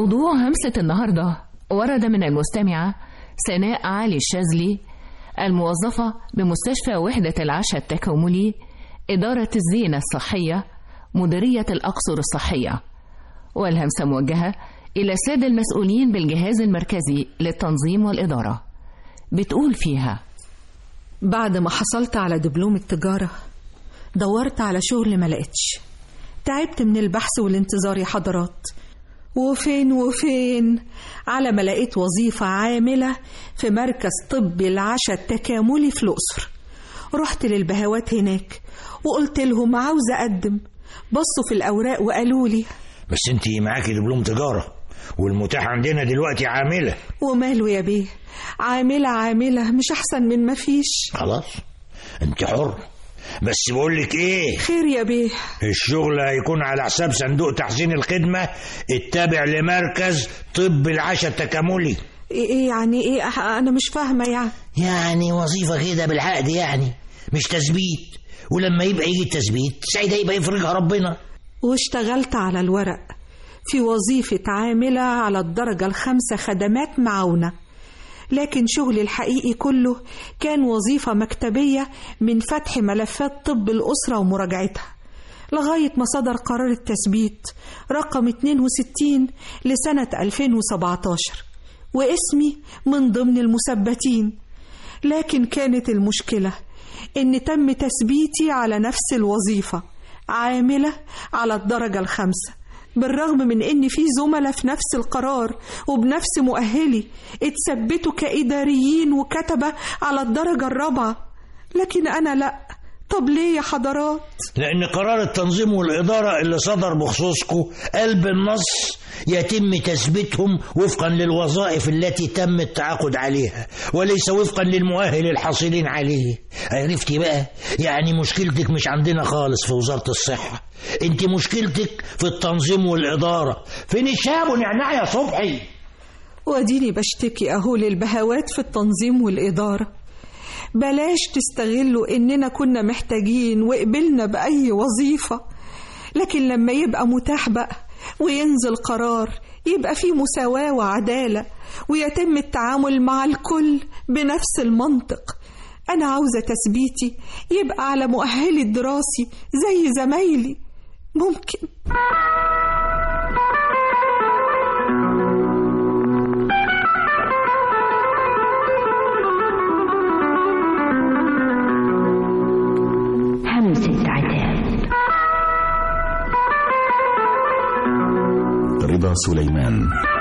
موضوع همسة النهاردة ورد من المستمعة سناء علي الشاذلي، الموظفة بمستشفى وحدة العشاء التكاملي، إدارة الزينة الصحية، مديرية الأقصر الصحية. والهمسة موجهة إلى السادة المسؤولين بالجهاز المركزي للتنظيم والإدارة. بتقول فيها: بعد ما حصلت على دبلوم التجارة دورت على شغل ما لقيتش، تعبت من البحث والانتظار يا حضرات، وفين على ما لقيت وظيفة عاملة في مركز طبي العشاء التكاملي في الأقصر. رحت للبهوات هناك وقلت لهم عاوزة أقدم. بصوا في الأوراق وقالوا لي: بس انتي معاكي دبلوم تجارة والمتاح عندنا دلوقتي عاملة. وماله يا بيه، عاملة مش أحسن من ما فيش. خلاص انت حر، بس بقولك ايه؟ خير يا بيه. الشغل هيكون على حساب صندوق تحسين الخدمة التابع لمركز طب العشاء التكاملي. ايه يعني ايه؟ انا مش فاهمة. يعني وظيفة كده بالعقد، يعني مش تثبيت، ولما يبقى يجي التثبيت ساعتها يبقى يفرجها ربنا. واشتغلت على الورق في وظيفة عاملة على الدرجة 5 خدمات معاونة، لكن شغلي الحقيقي كله كان وظيفة مكتبية من فتح ملفات طب الأسرة ومراجعتها، لغاية ما صدر قرار التثبيت رقم 62 لسنة 2017 واسمي من ضمن المثبتين. لكن كانت المشكلة إن تم تثبيتي على نفس الوظيفة عاملة على الدرجة 5، بالرغم من إن في زملاء في نفس القرار وبنفس مؤهلي اتثبتوا كإداريين وكتبة على الدرجة 4، لكن أنا لأ. طب ليه يا حضرات؟ لأن قرار التنظيم والإدارة اللي صدر بخصوصكم قلب النص يتم تثبيتهم وفقا للوظائف التي تم التعاقد عليها وليس وفقا للمؤهل الحاصلين عليه. عرفتي بقى؟ يعني مشكلتك مش عندنا خالص في وزارة الصحة، انت مشكلتك في التنظيم والإدارة. فين الشاب ونعناع يا صبحي؟ واديني بشتكي أهو للبهوات في التنظيم والإدارة، بلاش تستغلوا إننا كنا محتاجين وقبلنا بأي وظيفة، لكن لما يبقى متاح بقى وينزل قرار يبقى فيه مساواة وعدالة ويتم التعامل مع الكل بنفس المنطق. أنا عاوزة تثبيتي يبقى على مؤهلي الدراسي زي زمايلي. ممكن؟ همسة عتاب. رضا سليمان.